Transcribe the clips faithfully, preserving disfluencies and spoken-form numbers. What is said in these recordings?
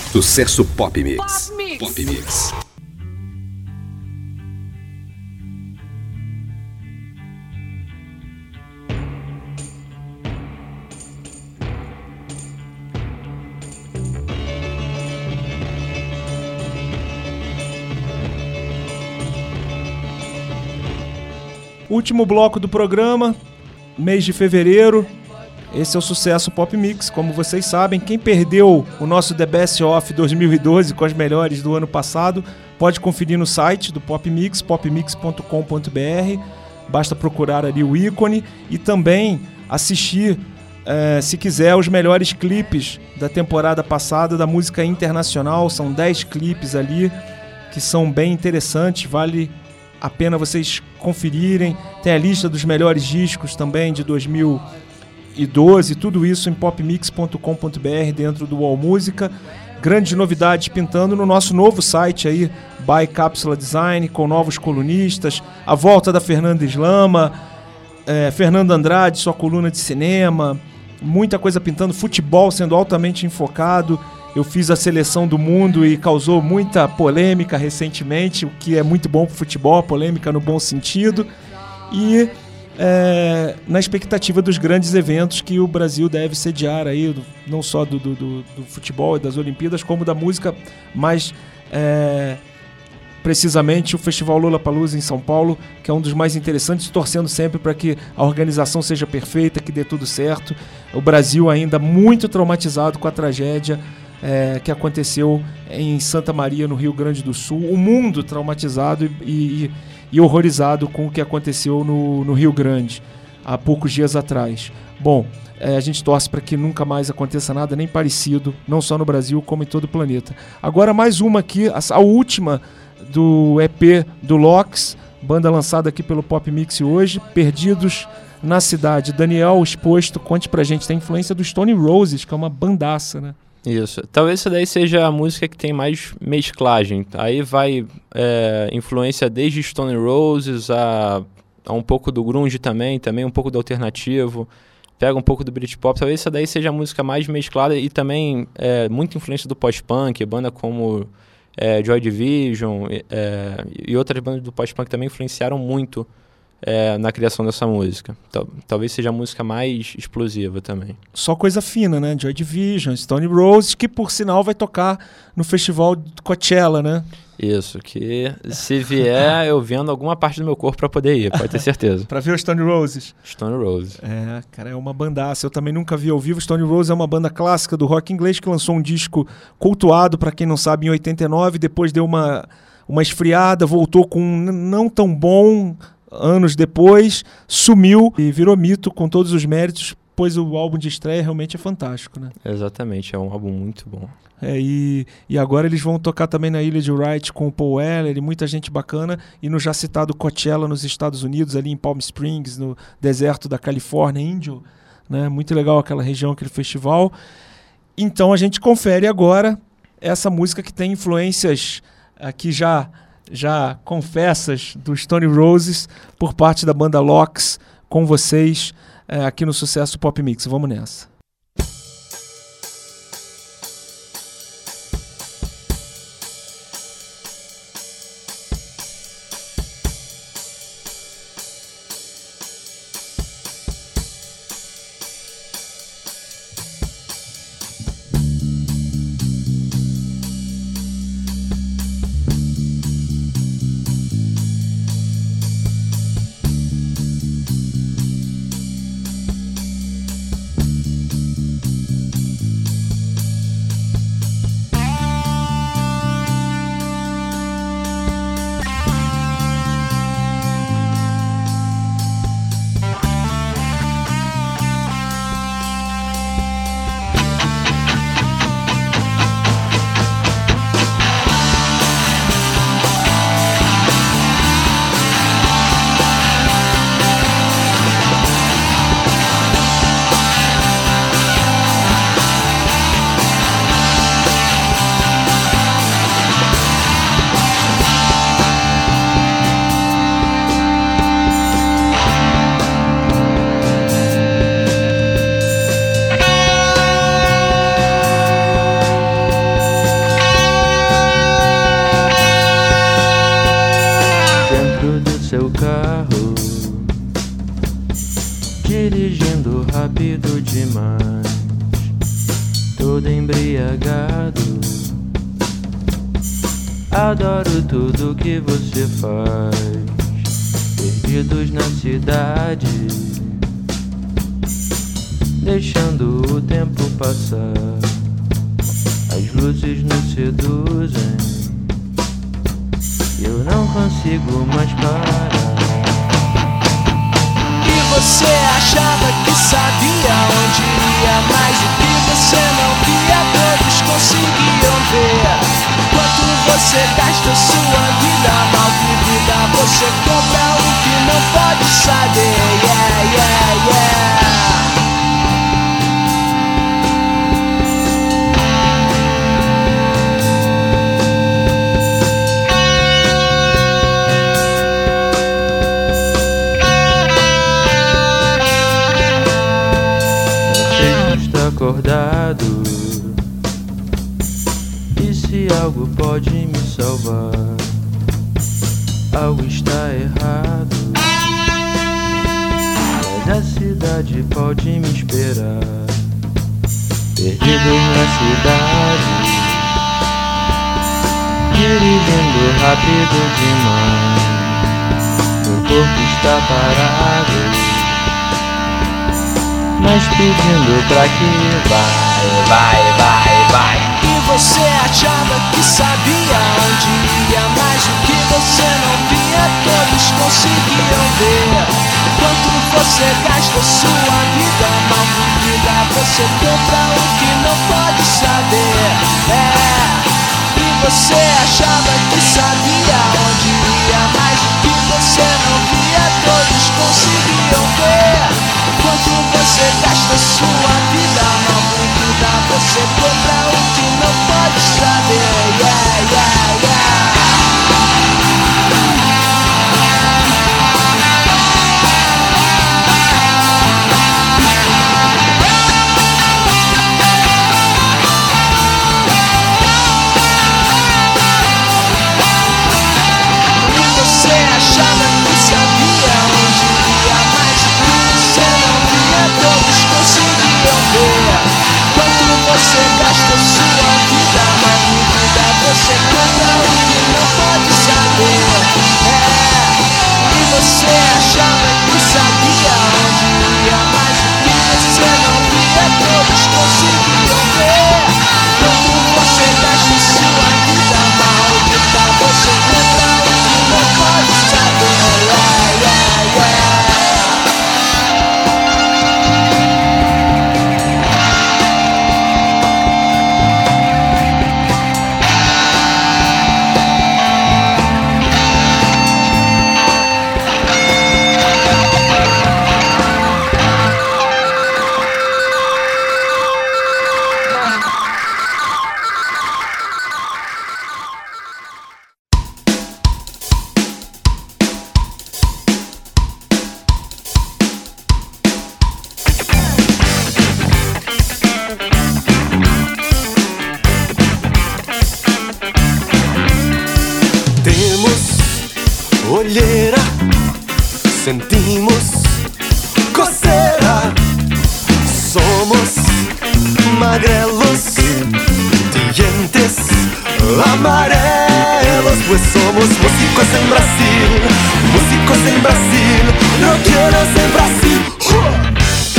Sucesso Pop Mix. Pop Mix. Pop Mix. Último bloco do programa, mês de fevereiro. Esse é o Sucesso Pop Mix, como vocês sabem. Quem perdeu o nosso The Best Of dois mil e doze com as melhores do ano passado, pode conferir no site do Pop Mix, popmix ponto com ponto b r. Basta procurar ali o ícone e também assistir, é, se quiser, os melhores clipes da temporada passada da música internacional. São dez clipes ali que são bem interessantes, vale a pena vocês conferirem. Tem a lista dos melhores discos também de dois mil e doze, tudo isso em popmix ponto com ponto b r dentro do All Música. Grandes novidades pintando no nosso novo site aí, by Cápsula Design, com novos colunistas, a volta da Fernanda Islama, é, Fernando Andrade, sua coluna de cinema, muita coisa pintando, futebol sendo altamente enfocado. Eu fiz a seleção do mundo e causou muita polêmica recentemente, o que é muito bom para o futebol, polêmica no bom sentido. E é, na expectativa dos grandes eventos que o Brasil deve sediar, aí, não só do, do, do, do futebol e das Olimpíadas, como da música, mas é, precisamente o Festival Lollapalooza em São Paulo, que é um dos mais interessantes, torcendo sempre para que a organização seja perfeita, que dê tudo certo. O Brasil ainda muito traumatizado com a tragédia É, que aconteceu em Santa Maria, no Rio Grande do Sul. O mundo traumatizado e, e, e horrorizado com o que aconteceu no, no Rio Grande há poucos dias atrás. Bom, é, a gente torce para que nunca mais aconteça nada nem parecido, não só no Brasil, como em todo o planeta. Agora mais uma aqui, a, a última do E P do Lox, banda lançada aqui pelo Pop Mix hoje, Perdidos na Cidade. Daniel Exposto, conte pra gente, tem influência do Stone Roses, que é uma bandaça, né? Isso. Talvez essa daí seja a música que tem mais mesclagem. Aí vai é, influência desde Stone Roses a, a um pouco do grunge também, também um pouco do alternativo. Pega um pouco do Britpop. Talvez essa daí seja a música mais mesclada e também é, muita influência do pós-punk, banda como é, Joy Division é, e outras bandas do pós-punk também influenciaram muito É, na criação dessa música. Tal, talvez seja a música mais explosiva também. Só coisa fina, né? Joy Division, Stone Roses, que por sinal vai tocar no festival Coachella, né? Isso, que se vier eu vendo alguma parte do meu corpo pra poder ir, pode ter certeza. Pra ver o Stone Roses. Stone Roses. É, cara, é uma bandaça. Eu também nunca vi ao vivo. Stone Roses é uma banda clássica do rock inglês que lançou um disco cultuado, pra quem não sabe, em oitenta e nove, depois deu uma, uma esfriada, voltou com um não tão bom anos depois, sumiu e virou mito com todos os méritos, pois o álbum de estreia realmente é fantástico, né? Exatamente, é um álbum muito bom. É, e, e agora eles vão tocar também na Ilha de Wright com o Paul Weller e muita gente bacana, e no já citado Coachella nos Estados Unidos, ali em Palm Springs, no deserto da Califórnia, índio, né? Muito legal aquela região, aquele festival. Então a gente confere agora essa música que tem influências aqui já... já confessas do Stone Roses por parte da banda Lox com vocês é, aqui no Sucesso Pop Mix. Vamos nessa. carro, dirigindo rápido demais, todo embriagado. Adoro tudo que você faz, perdidos na cidade, deixando o tempo passar. As luzes nos seduzem, eu não consigo mais parar. E você achava que sabia onde ia, mas o que você não via todos conseguiam ver. Quanto você gasta sua vida mal vivida, você compra o que não pode saber. Yeah, yeah, yeah. Acordado, e se algo pode me salvar, algo está errado, mas a cidade pode me esperar, perdido na cidade, dirigindo rápido demais, meu corpo está parado, mas pedindo pra que vai, vai, vai, vai. E você achava que sabia onde ia, mas o que você não via todos conseguiam ver. Quanto você gasta sua vida mal vivida, você compra o que não pode saber. É. E você achava que sabia onde ia, mas o que você não via todos conseguiam ver. Quanto você gasta sua vida mal vivida, você compra o que não pode saber. Yeah, yeah, yeah. E você achava que sabia onde ia, mas o que você não via todos conseguiam ver. Quanto você gasta sua vida mal vivida, você compra o que não pode saber. É. E você achava que sabia onde ia, mas o que você não via todos conseguiam ver. Quanto você gasta sua vida mal vivida, você compra o que não pode saber. Yeah, yeah, yeah. Olheira, sentimos coceira, somos magrelos, dientes amarelos, pues somos músicos en Brasil, músicos en Brasil, rockeros en Brasil. ¡Uh!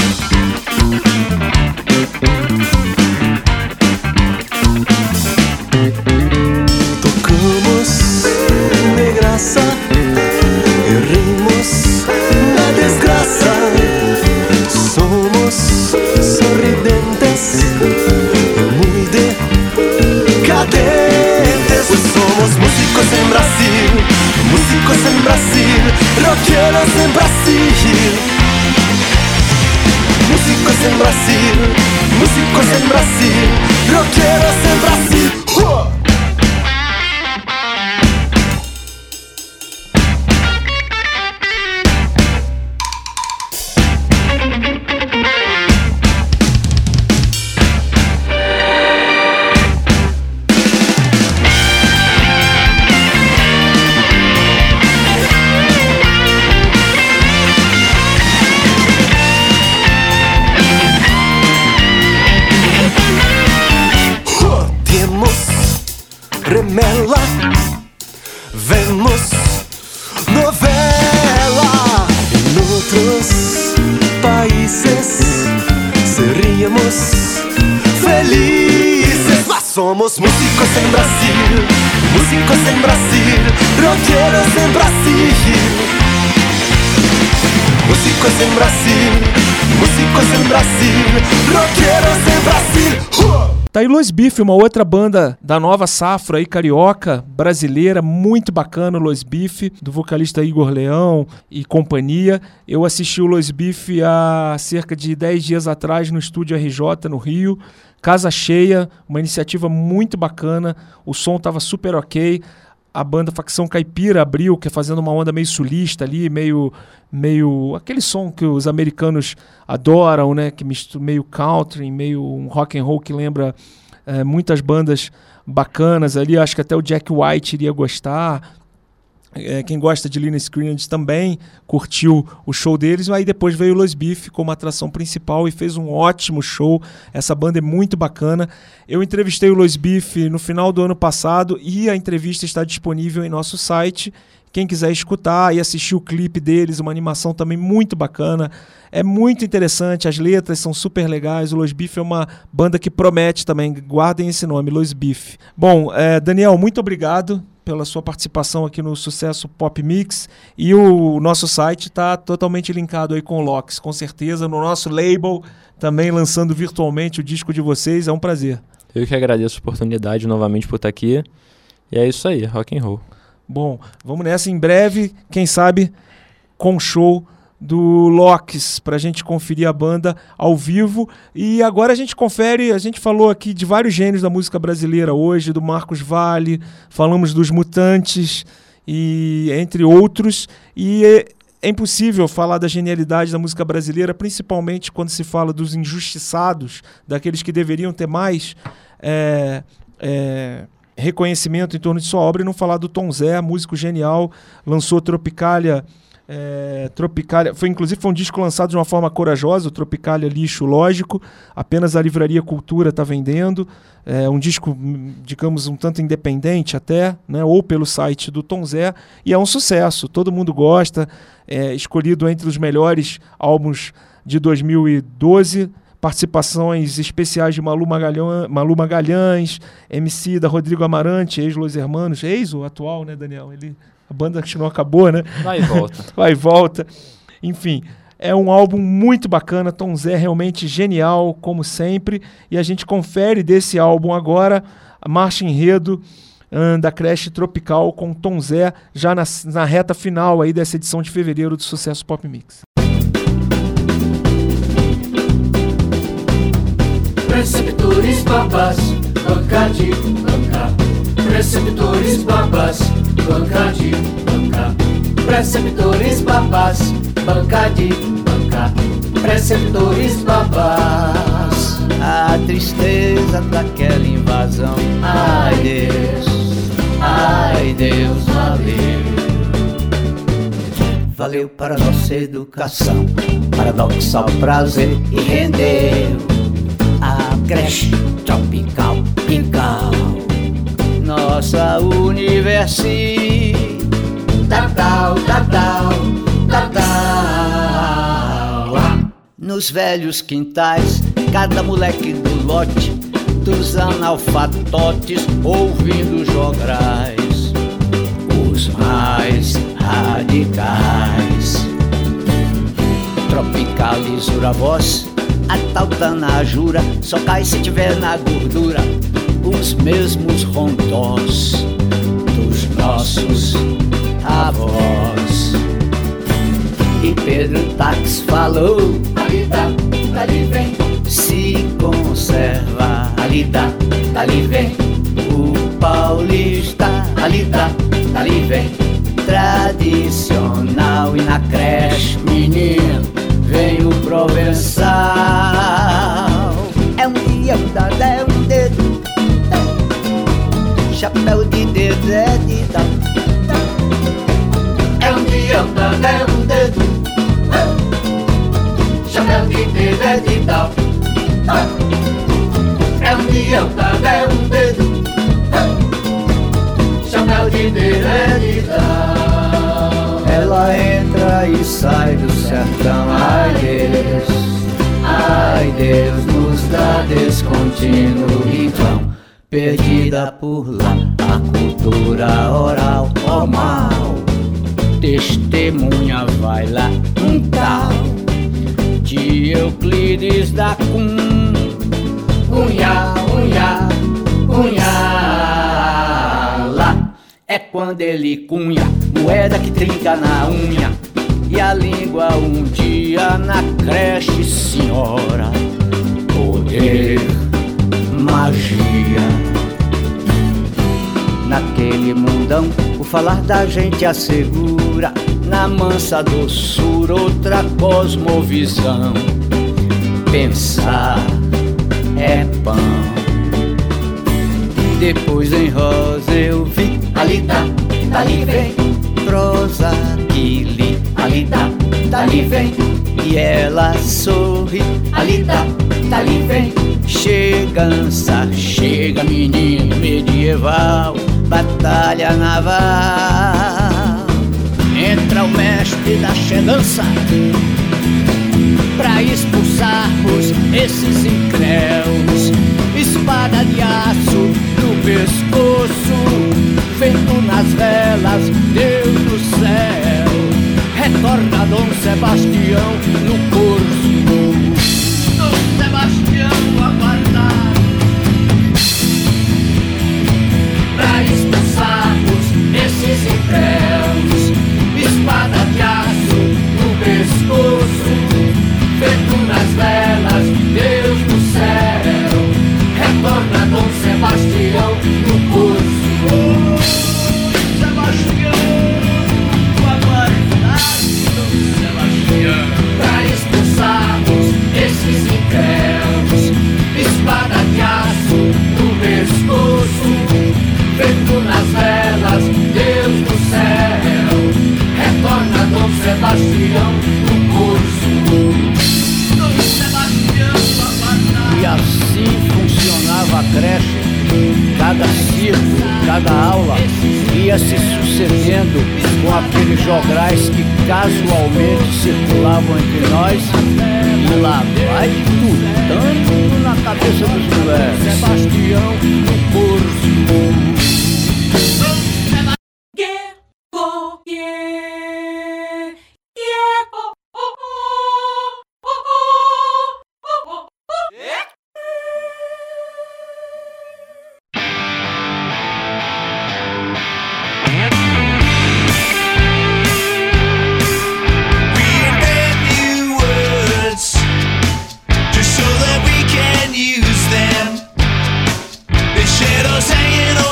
En Brasil, músicos en Brasil, rockeros en Brasil. Músicos en Brasil, músicos en Brasil, rockeros en Brasil. ¡Uh! Temos remela, vemos novela. Em outros países seríamos felizes. Mas somos músicos em Brasil, músicos em Brasil, roqueiros em Brasil. Músicos em Brasil, músicos em Brasil, roqueiros em Brasil. Uh! Tá aí Los Beef, uma outra banda da nova safra aí, carioca, brasileira, muito bacana, o Los Beef, do vocalista Igor Leão e companhia. Eu assisti o Los Beef há cerca de dez dias atrás no Estúdio R J, no Rio. Casa cheia, uma iniciativa muito bacana, o som tava super ok. A banda Facção Caipira abriu, que é fazendo uma onda meio sulista ali, meio, meio aquele som que os americanos adoram, né? Que mistura meio country, meio um rock and roll que lembra é, muitas bandas bacanas ali. Acho que até o Jack White iria gostar. É, quem gosta de Lynyrd Skynyrd também curtiu o show deles. Aí depois veio o Los Beef como atração principal e fez um ótimo show. Essa banda é muito bacana. Eu entrevistei o Los Beef no final do ano passado e a entrevista está disponível em nosso site. Quem quiser escutar e assistir o clipe deles, uma animação também muito bacana. É muito interessante, as letras são super legais. O Los Beef é uma banda que promete também. Guardem esse nome, Los Beef. Bom, é, Daniel, muito obrigado pela sua participação aqui no Sucesso Pop Mix, e o nosso site está totalmente linkado aí com o Lox, com certeza, no nosso label, também lançando virtualmente o disco de vocês. É um prazer. Eu que agradeço a oportunidade novamente por estar aqui, e é isso aí, rock and roll. Bom, vamos nessa, em breve, quem sabe com show do Lox, pra gente conferir a banda ao vivo. E agora a gente confere, a gente falou aqui de vários gênios da música brasileira hoje, do Marcos Valle, falamos dos Mutantes, e entre outros, e é, é impossível falar da genialidade da música brasileira, principalmente quando se fala dos injustiçados, daqueles que deveriam ter mais é, é, reconhecimento em torno de sua obra, e não falar do Tom Zé, músico genial, lançou Tropicália. É, Tropicália, foi, inclusive foi um disco lançado de uma forma corajosa, o Tropicália Lixo Lógico, apenas a Livraria Cultura está vendendo, é um disco, digamos, um tanto independente até, né, ou pelo site do Tom Zé, e é um sucesso, todo mundo gosta, é escolhido entre os melhores álbuns de dois mil e doze, participações especiais de Malu Magalhães, Malu Magalhães, M C da Rodrigo Amarante, ex-Los Hermanos, ex o atual, né, Daniel? Ele... A banda que não acabou, né? Vai e volta. Vai e volta. Enfim, é um álbum muito bacana. Tom Zé realmente genial, como sempre. E a gente confere desse álbum agora a marcha enredo um, da Creche Tropical com Tom Zé, já na, na reta final aí dessa edição de fevereiro do Sucesso Pop Mix. Preceptores babás, banca de banca. Preceptores babás, banca de banca. Preceptores babás, banca de banca. Preceptores babás. A tristeza daquela invasão. Ai Deus, ai Deus, valeu. Valeu para nossa educação, paradoxal prazer e rendeu a creche tropical pical. Nossa universidade, tal, tal, tal, tal. Nos velhos quintais, cada moleque do lote, dos analfatotes, ouvindo jograis, os mais radicais. Tropicalizura a voz, a tal tanajura, só cai se tiver na gordura os mesmos rondós dos nossos avós. E Pedro Tax falou: ali dá, dali vem, se conserva, ali dá, dali vem. O paulista, ali dá, dali vem, tradicional. E na creche, menino, vem o provençal. É um dia, é um dedo, chapéu de dedo é de dar. É um dia, é um dedo, chapéu de dedo é de dar. É um dia, é um dedo, perdida por lá. A cultura oral, ó mal, testemunha vai lá um tal de Euclides da Cunha. Unha, unha, unha lá é quando ele cunha moeda que trinca na unha. E a língua um dia na creche, senhora. Poder, magia. Naquele mundão, o falar da gente assegura na mansa doçura outra cosmovisão. Pensar é pão. Depois em rosa eu vi, ali tá, dali vem, prosa que li, ali tá, dali vem. E ela sorri, ali tá, dali vem. Chegança, chega menino medieval, batalha naval. Entra o mestre da chegança pra expulsarmos esses incréus. Espada de aço no pescoço, feito nas velas, Deus do céu. Retorna Dom Sebastião no curso. Dom Sebastião aguardado pra expulsarmos esses incréus. Espada de aço no pescoço, feito nas velas, Deus do céu. Retorna Dom Sebastião no curso. Sebastião, aguardado Dom Sebastião, pra expulsarmos esses incréus. Espada de aço no pescoço, feito nas velas, Deus do céu. Retorna Dom Sebastião no curso. Dom Sebastião aguardado. E assim funcionava a creche. Cada círculo, cada aula ia se sucedendo com aqueles jograis que casualmente circulavam entre nós. E lá vai tudo, tanto na cabeça dos moleques. Sebastião no curso. Shadows hanging over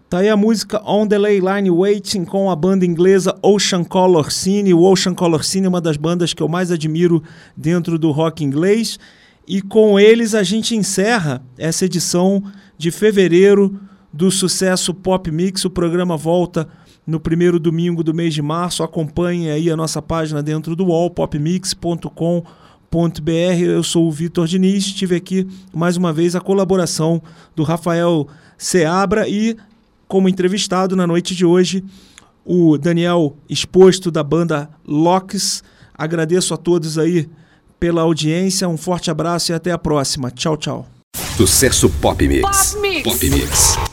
Tá aí a música On the Ley Line Waiting com a banda inglesa Ocean Colour Scene. O Ocean Colour Scene é uma das bandas que eu mais admiro dentro do rock inglês. E com eles a gente encerra essa edição de fevereiro do Sucesso Pop Mix. O programa volta no primeiro domingo do mês de março. Acompanhe aí a nossa página dentro do U O L, popmix ponto com ponto b r. Eu sou o Vitor Diniz. Tive aqui mais uma vez a colaboração do Rafael Seabra e, como entrevistado na noite de hoje, o Daniel Exposto da banda Locks. Agradeço a todos aí pela audiência, um forte abraço e até a próxima. Tchau, tchau. Sucesso Pop Mix. Pop Mix. Pop Mix.